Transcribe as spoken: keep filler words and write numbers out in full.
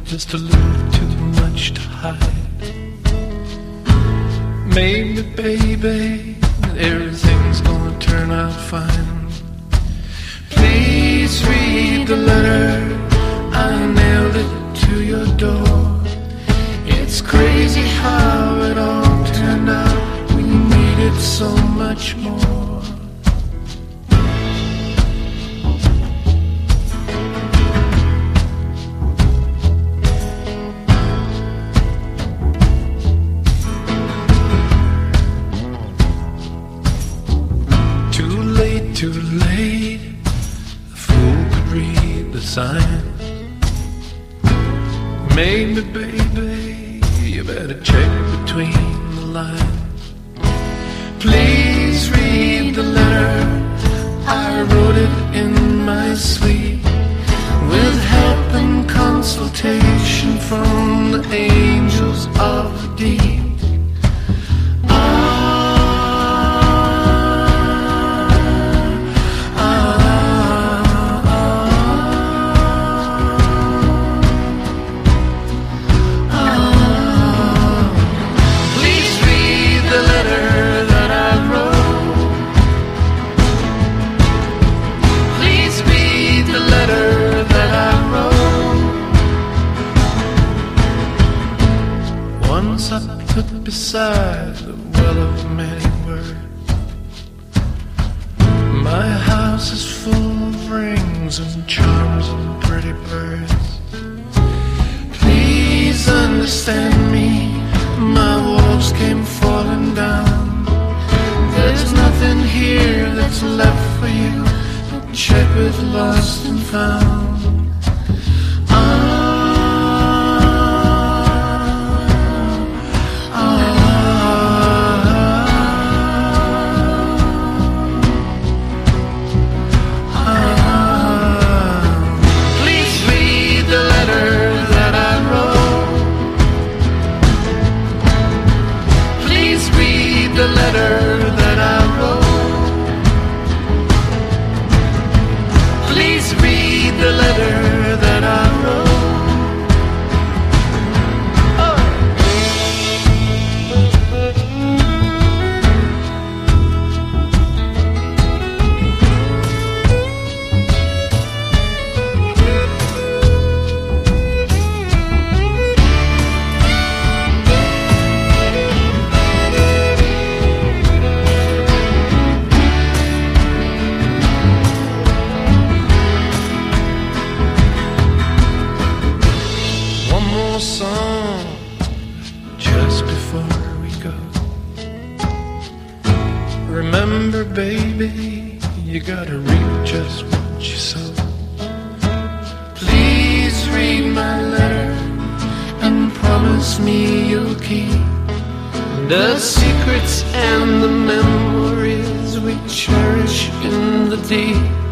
just a little too much to hide. Maybe, baby, everything's gonna turn out fine. Please read the letter, I nailed it to your door. It's crazy how it all turned out. We needed so much more. Too late, too late, a fool could read the sign. Maybe, baby, you better check between the lines. Please read the letter, I wrote it in my sleep, with help and consultation from the angels of the deep. Once I put beside the well of many words, my house is full of rings and charms and pretty birds. Please understand me, my walls came falling down. There's nothing here that's left for you, check with lost and found. The letter that I wrote. Please read the letter that I wrote. Song just before we go. Remember, baby, you gotta reap just what you sow. Please read my letter and promise me you'll keep the secrets and the memories we cherish in the deep.